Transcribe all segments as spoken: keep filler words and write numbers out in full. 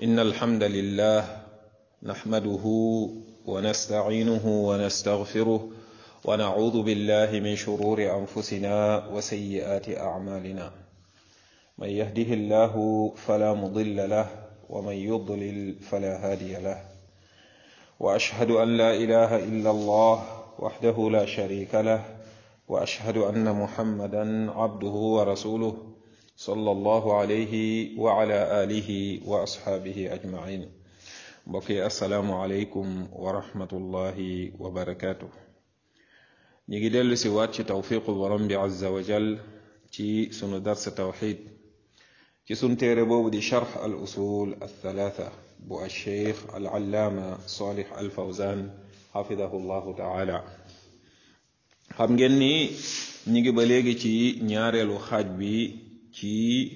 إن الحمد لله نحمده ونستعينه ونستغفره ونعوذ بالله من شرور أنفسنا وسيئات أعمالنا من يهده الله فلا مضل له ومن يضلل فلا هادي له وأشهد أن لا إله إلا الله وحده لا شريك له وأشهد أن محمدا عبده ورسوله صلى الله عليه وعلى آله وأصحابه أجمعين بقي السلام عليكم ورحمة الله وبركاته نيجي دلو سوات توفيق الورم عز وجل تي سنو درس توحيد تي سن تيربو دي شرح الأصول الثلاثة بو الشيخ العلامة صالح الفوزان حفظه الله تعالى xam ngeen ni ñi ngi ba léegi ci ñaareelu xaaj bi ci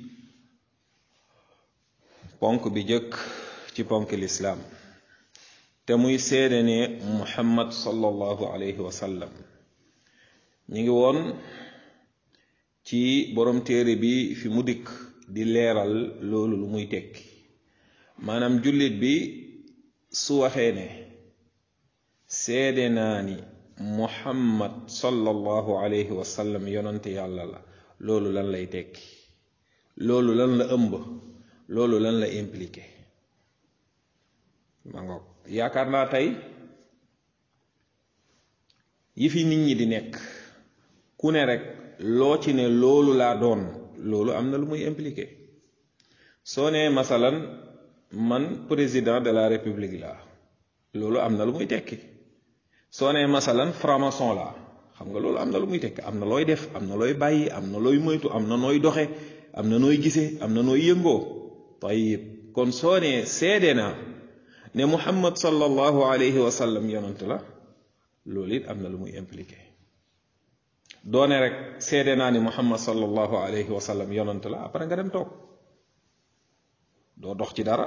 ponk bi jëkk ci ponk lislaam te muy seede ne muhammad sallallahu alayhi wa sallam ñi ngi woon ci borom téere bi fi mu dikk di leeral loolu lu muy tekki maanaam jullit bi su waxee ne seede naa ni muhammad sallallahu alayhi wa sallam yonante yàlla la loolu lan lay tekki loolu lan la ëmb loolu lan la impliqué ma ngoog yaakaar naa tey yi fi nit ñi di nekk ku ne rek loo ci ne loolu laa doon loolu am na lu muy impliqué soo nee masalan man président de la république la loolu am na lu muy tekki soo nee masalan franc-maçon la xam nga loolu am na lu muy tekki am na looy def am na looy bàyyi am na looy moytu am na nooy doxe am na nooy gisee am na nooy yëngoo tayib kon soo nee seede naa ne muhammad sallallahu alayhi wa sallam yonant la loolu it am na lu muy impliqué doone rek seede naa ni muhammad sallallahu alayhi wa sallam yonant la après nga dem toog doo dox ci dara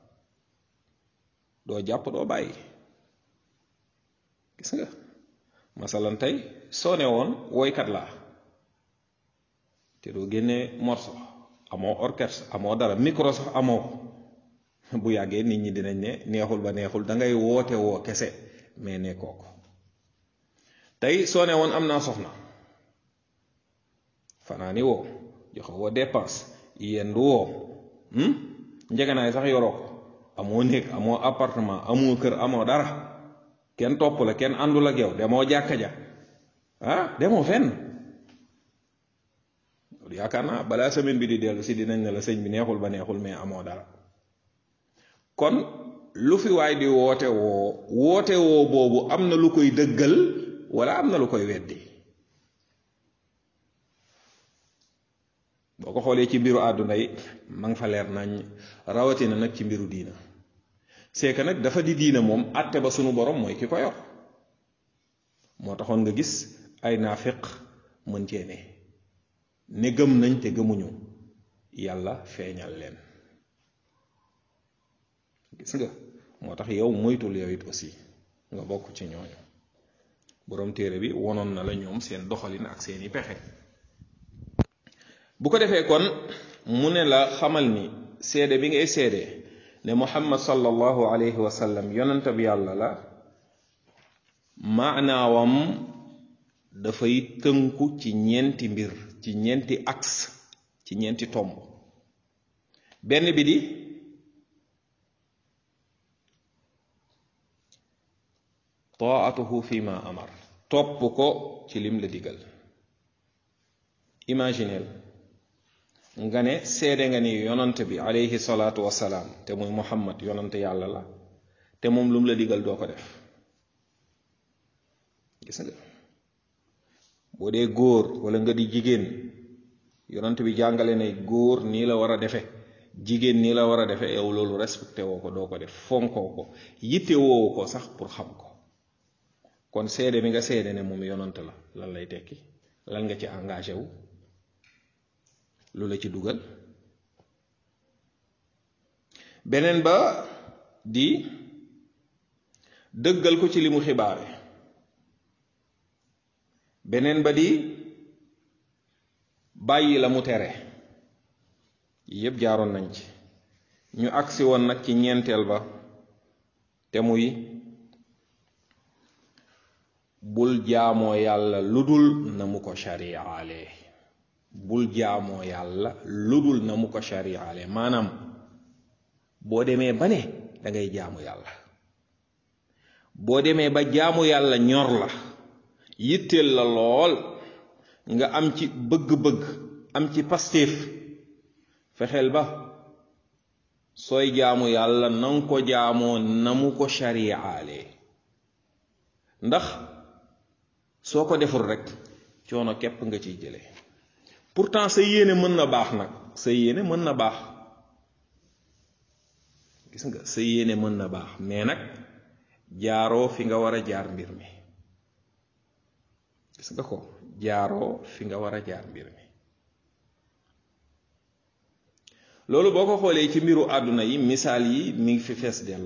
doo jàpp doo bàyyi gis nga masalan tey soo ne woon woykat laa te doo génnee morceau amoo orchestre amoo dara micro sax amoo bu yàggee nit ñi dinañ ne neexul ba neexul da ngay woote woo kese mais nekkoo ko tey soo ne woon am naa soxna fanaani woo joxe woo dépense yendu woo njeganaay sax yoroo ko amoo néeg amoo appartement amoo kër amoo dara kenn topp la kenn àndul ak yow demoo jàkka ja ah demoo fenn loolu yaakaar naa balaa semaine bi di dellu si dinañ ne la sëñ bi neexul ba neexul mais amoo dara kon lu fi waay di woote woo woote woo boobu am na lu koy dëggal wala am na lu koy weddi boo ko xoolee ci mbiru àdduna yi ma nga fa leer nañ rawatina nag ci mbiru diina c'est que nag dafa di diina moom àtte ba sunu borom mooy ki ko yor moo taxoon nga gis ay naafiq mën cee ne ne gëm nañ te gëmuñu yàlla feeñal leen gis nga moo tax yow moytul yow it aussi nga bokk ci ñooñu borom téere bi wonoon na la ñoom seen doxalin ak seeni pexe bu ko defee kon mu ne la xamal ni seede bi ngay seede ne muhammad sallallahu alayhi wa sallam yonent bi yàlla la maanaawam dafay tënku ci ñeenti mbir ci ñeenti axe ci ñeenti tomb benn bi di taatuhu fi ma amar topp ko ci lim la digal imagineel nga ne seede nga ni yonant bi alayhi salaatu wasalaam te muy muhammad yonant yàlla la te moom lu mu la digal doo ko def gis nga boo dee góor wala nga di jigéen yonant bi jàngale ne góor nii la war a defe jigéen nii la war a defe yow loolu respecté woo ko doo ko def fonkoo ko yitte woowu ko sax pour xam ko kon seede bi nga seede ne moom yonant la lan lay tekki lan nga ci engagé wu lu la ci dugal beneen ba di dëggal ko ci li mu xibaare beneen ba di bàyyi la mu tere yépp jaaroon nañ ci ñu agsi woon nag ci ñeenteel ba te muy bul jaamoo yàlla ludul na mu ko shariaale bul jaamoo yàlla ludul na mu ko shariaale maanaam boo demee ba ne da ngay jaamu yàlla boo demee ba jaamu yàlla ñor la yitteel la lool nga am ci bëgg-bëgg am ci pastéef fexeel ba sooy jaamu yàlla nanga ko jaamoo na mu ko shariaale ndax soo ko deful rek coono képp nga ciy jële pourtant sa yéene mën na baax nag sa yéene mën na baax gis nga sa yéene mën na baax mais nag jaaroo fi nga war a jaar mbir mi gis nga ko jaaroo fi nga war a jaar mbir mi loolu boo ko xoolee ci mbiru àdduna yi misaal yi mi ngi fi fees dell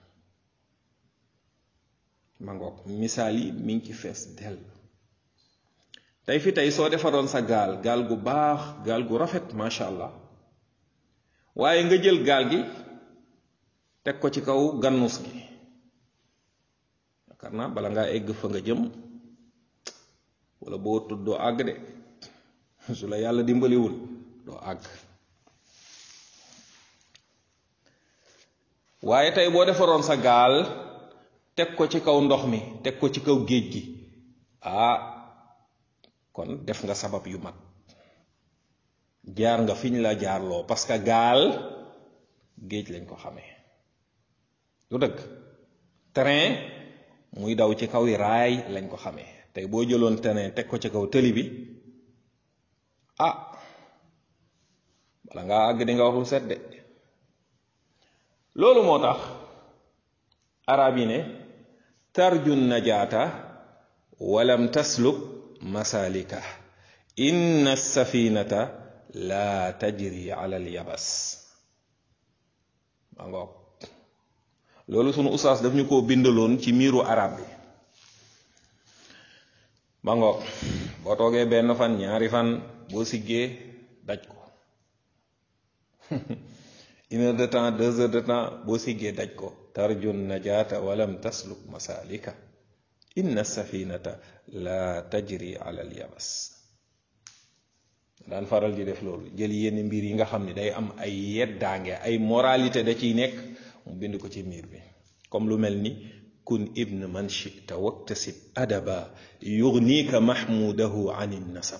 ma ngoog misaal yi mi ngi ci fees dell tey fi tey soo defaroon sa gaal gaal gu baax gaal gu rafet macha allah waaye nga jël gaal gi teg ko ci kaw gannus gi yaakaar naa bala ngaa egg fa nga jëm wala boo tudd doo àgg de su la yàlla dimbaliwul doo àgg waaye tey boo defaroon sa gaal teg ko ci kaw ndox mi teg ko ci kaw géej gi ah kon def nga sabab yu mag jaar nga fiñ la jaarloo parce que gaal géej lañ ko xamee lu dëgg train muy daw ci kaw yi raay lañ ko xamee tey boo jëloon train teg ko ci kaw tëli bi ah bala ngaa àgg di nga wax lu set de loolu moo tax arab yi ne tarju najaata walam tasluk masalika inna safinata la tajri ala alyabas ma ngoog loolu sunu ustaas daf ñu ko bindaloon ci miiru arab bi ma ngoog boo toogee benn fan ñaari fan boo siggee daj ko une heure de temps deux heures de temps boo siggee daj ko tarjun najata walam tasluk masalika inna safinata la tajri ala al yabas daan faral di def loolu jël yenn mbir yi nga xam ne day am ay yeddaange ay moralité da ciy nekk mu bind ko ci miir bi comme lu mel ni kun ibn man shita waktasib adaba yugnika mahmudahu an nasab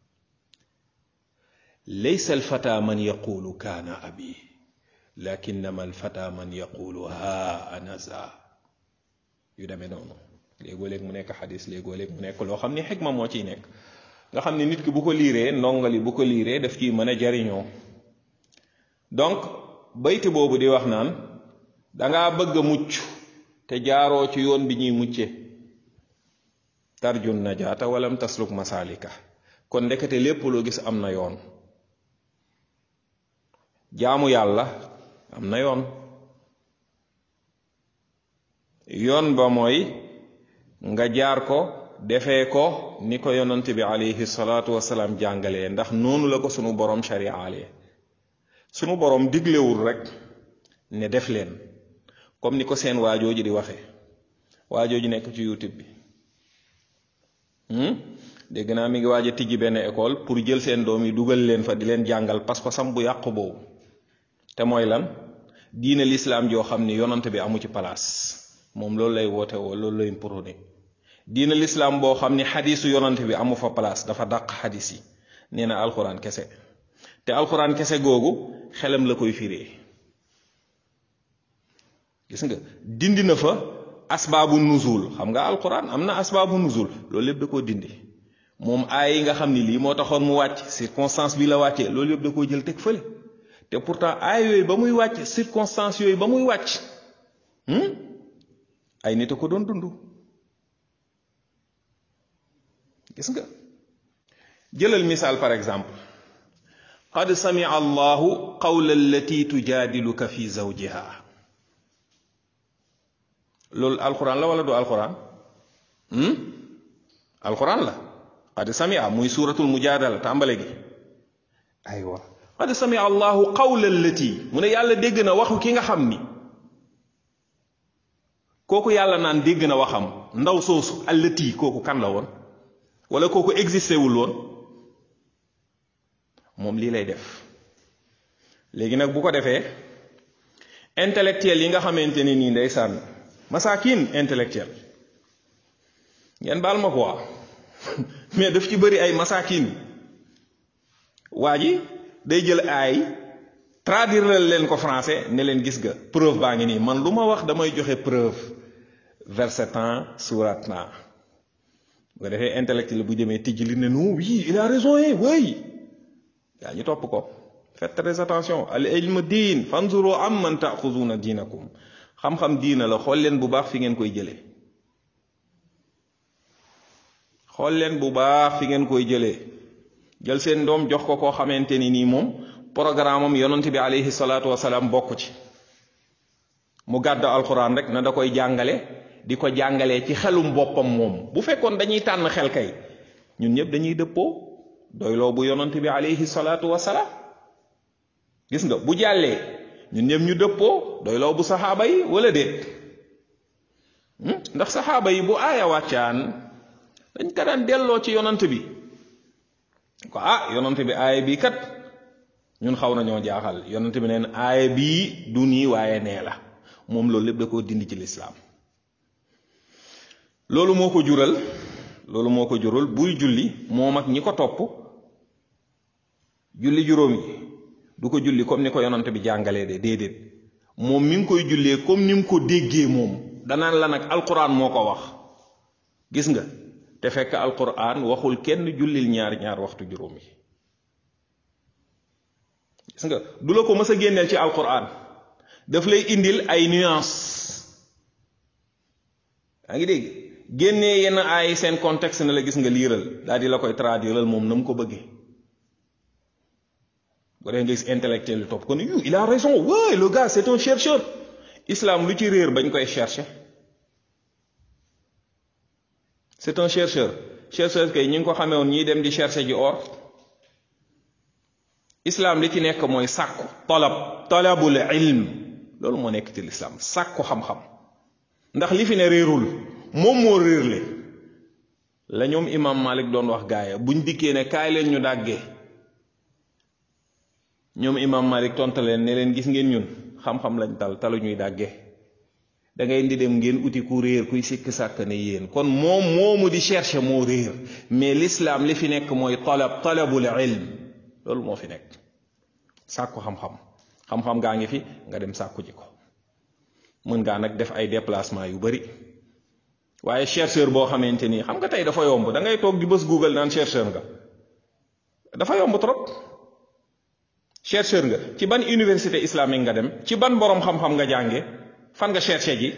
laysa alfata man yaqulu kana abi lakinnama alfata man yaqulu ha anaza yu demee noonu léegoo léeg mu nekk xadis léegoo léeg mu nekk loo xam ni xikma moo ciy nekk nga xam ne nit ki bu ko liiree ndongali bu ko liiree daf ciy mën a jariñoo donc bayti boobu di wax naan dangaa bëgg a mucc te jaaroo ci yoon bi ñuy mucce tarjun najaata walam tasluk masalika kon ndekete lépp loo gis am na yoon jaamu yàlla am na yoon yoon ba mooy nga jaar ko defee ko ni ko yonent bi alayhi salaatu wasalaam jàngalee ndax noonu la ko sunu borom shariaalee sunu borom diglewul rek ne def leen comme ni ko seen waajooji di waxe waajooji nekk ci YouTube bi dégg naa mi ngi waaj a tijji benn école pour jël seen doom yi dugal leen fa di leen jàngal pas-pasam bu yàqu boobu te mooy lan diine lislaam joo xam ni yonante bi amu ci place moom loolu lay woote woo loolu lay prôné diine lislaam boo xam ni xadiisu yonante bi amu fa place dafa dàq xadiis yi nee na alxuraan kese te alxuraan kese googu xelam la koy firee gis nga dindi na fa asbaabu nuzul xam nga alxuraan am na asbaabu nuzul loolu lépp da koo dindi moom aay yi nga xam ni lii moo taxoon mu wàcc circonstance bi la wàccee loolu yëpp da koo jël teg fële te pourtant aay yooyu ba muy wàcc circonstance yooyu ba muy wàcc ay nit a ko doon dund gis nga jëlal misaal par exemple qad samia allahu qawla allati tujadiluka fi zawjiha loolu alquran la wala du alquran alquran la qad samia muy suratul mujadala tàmbale gi aywa qad samia allahu qawla allati mu ne yàlla dégg na waxu ki nga xam ni kooku yàlla naan dégg na waxam ndaw soosu allati kooku kan la woon wala kooku existé wul woon moom lii lay def léegi nag bu ko defee intellectuel yi nga xamante ni nii ndeysaan masakin intellectuel ngeen baal ma quoi mais daf ci bëri ay masakin waa ji day jël ay traduire leen ko français ne leen gis nga preuve baa ngi nii man lu ma wax damay joxe preuve verset temps surat na bu ko defee intellectuel bu demee tijji li ne non oui il a raison eh oui yaa ñu topp ko faites très attention al ilmu diin fanzuru amman ta'khuzuna diinakum xam-xam diina la xool leen bu baax fi ngeen koy jëlee xool leen bu baax fi ngeen koy jëlee jël seen doom jox ko koo xamante ni nii moom programme am yonent bi alayhi salaatu wasalaam bokk ci mu gàddu alquran rek na da koy jàngale di ko jàngalee ci xelum boppam moom bu fekkoon dañuy tànn xel kay ñun ñëpp dañuy dëppoo doyloo bu yonent bi alayhi salaatu wasalaam gis nga bu jàllee ñun ñëpp ñu dëppoo doyloo bu saxaaba yi wala déet ndax saxaaba yi bu aaya wàccaan dañ ko daan delloo ci yonent bi ko ah yonent bi aaya bii kat ñun xaw nañoo jaaxal yonent bi neen aaya bii du nii waaye nee la moom loolu lépp da koo dindi ci lislaam loolu moo ko jural loolu moo ko jural buy julli moom ak ñi ko topp julli juróom yi du ko julli comme ni ko yonent bi jàngalee de déedéet moom mi ngi koy jullee comme ni mu ko déggee moom danaan la nag alquran moo ko wax gis nga te fekk alquran waxul kenn jullil ñaar ñaar waxtu juróom yi gis nga du la ko mës a génneel ci alquran daf lay indil ay nuance yaa ngi dégg génnee yenn ay seen contexte ne la gis nga liiral daal di la koy traduiral moom na mu ko bëggee bu dee nga gis intellectuel yu topp ko ni il a raison ouais le gars c'est un chercheur islam lu ci réer bañ koy chercher c'est un chercheur chercheur kay ñi ngi ko xamee woon ñiy dem di chercher ji or islam li ci nekk mooy sàkku talab talabul ilm loolu moo nekk ci l'islam sàkku xam-xam ndax li fi ne réerul moom moo réerle la ñoom imam Malik doon wax gaaya buñ dikkee ne kaay leen ñu dàggee ñoom imam Malik tonta leen ne leen gis ngeen ñun xam-xam lañ tal talu ñuy dàggee da ngay di dem ngeen uti ku réer kuy sikk sàkk ne yéen kon moom moomu di chercher moo réer mais l'islam li fi nekk mooy talab talabul ilm loolu moo fi nekk sàkku xam-xam xam-xam gaa ngi fi nga dem sàkku ji ko mën ngaa nag def ay déplacement yu bari waaye chercheur boo xamante ni xam nga tey dafa yomb da ngay toog di bës Google naan chercheur nga dafa yomb trop chercheur nga ci ban université islamique nga dem ci ban boroom xam-xam nga jànge fan nga cherché ji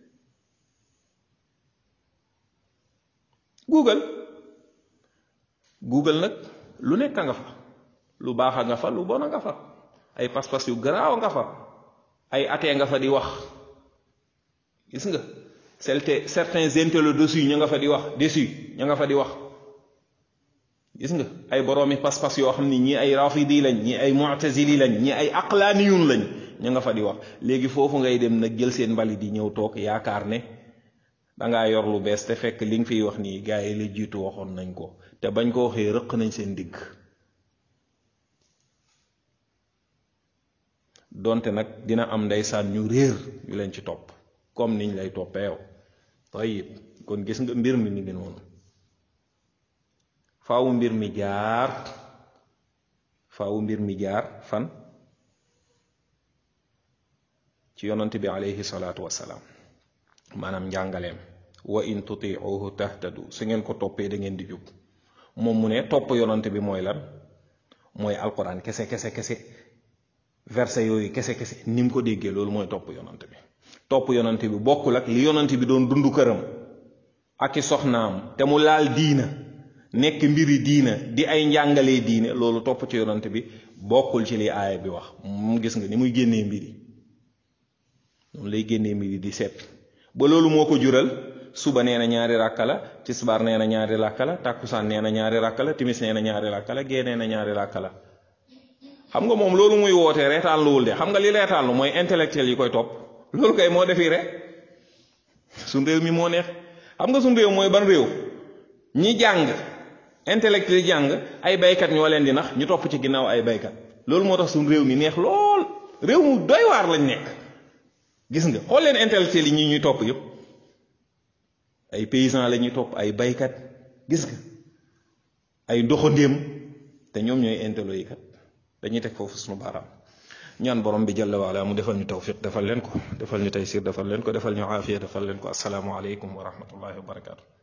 Google Google nag lu nekk nga fa lu baax a nga fa lu bon a nga fa ay pas-pas yu garaaw nga fa ay atee nga fa di wax gis nga certains intello dessus ña nga fa di wax dessus ña nga fa di wax gis nga ay boroomi pas-pas yoo xam ni ñi ay rafidi lañ ñi ay mu'tazili lañ ñi ay aqlaniyun lañ ña nga fa di wax léegi foofu ngay dem nag jël seen mbali di ñëw toog yaakaar ne dangaa yor lu bees te fekk li nga fiy wax nii gars yi la jiitu waxoon nañ ko te bañ ko waxee rëq nañ seen digg donte nag dina am ndeysaan ñu réer ñu leen ci topp comme niñ lay toppee yow tayib kon gis nga mbir mi ni ngi noonu faawu mbir mi jaar faawu mbir mi jaar fan ci yonent bi alayhi salaatu wassalaam maanaam njàngaleem wa in tuti'uhu tahtadu su ngeen ko toppee da ngeen di jub moom mu ne topp yonent bi mooy lan mooy alquran kese kese kese verset yooyu kese kese ni mu ko déggee loolu mooy topp yonent bi topp yonent bi bokkul ak li yonent bi doon dund këram ak i soxnaam te mu laal diina nekk mbiri diina di ay njàngalee diine loolu topp ci yonent bi bokkul ci li aaya bi wax mu gis nga ni muy génnee mbiri noonu lay génnee mbiri di seet ba loolu moo ko jural suba nee na ñaari ràkka la tisbaar nee na ñaari ràkka la tàkkusaan nee na ñaari ràkka la timis nee na ñaari ràkka la gee nee na ñaari ràkka la xam nga moom loolu muy wootee reetaan luwul de xam nga li reetaan lu mooy intellectuel yi koy topp loolu kay moo defi rek suñ réew mi moo neex xam nga suñ réew mooy ban réew ñi jàng intellectuel yi jàng ay baykat ñoo leen di nax ñu topp ci ginnaaw ay baykat loolu moo tax suñ réew mi neex lool réew mu doy waar lañ nekk gis nga xool leen intellectuel yi ñi ñuy topp yëpp ay paysans la ñuy topp ay baykat gis nga ay doxandéem te ñoom ñooy intello yi kat dañuy teg foofu suñu baaraam ñaan borom bi jalla waala mu defal ñu tawfiq defal leen ko defal ñu taysir defal leen ko defal ñu aafiya defal leen ko assalaamu aleykum wa rahmatullahi wa barakaatu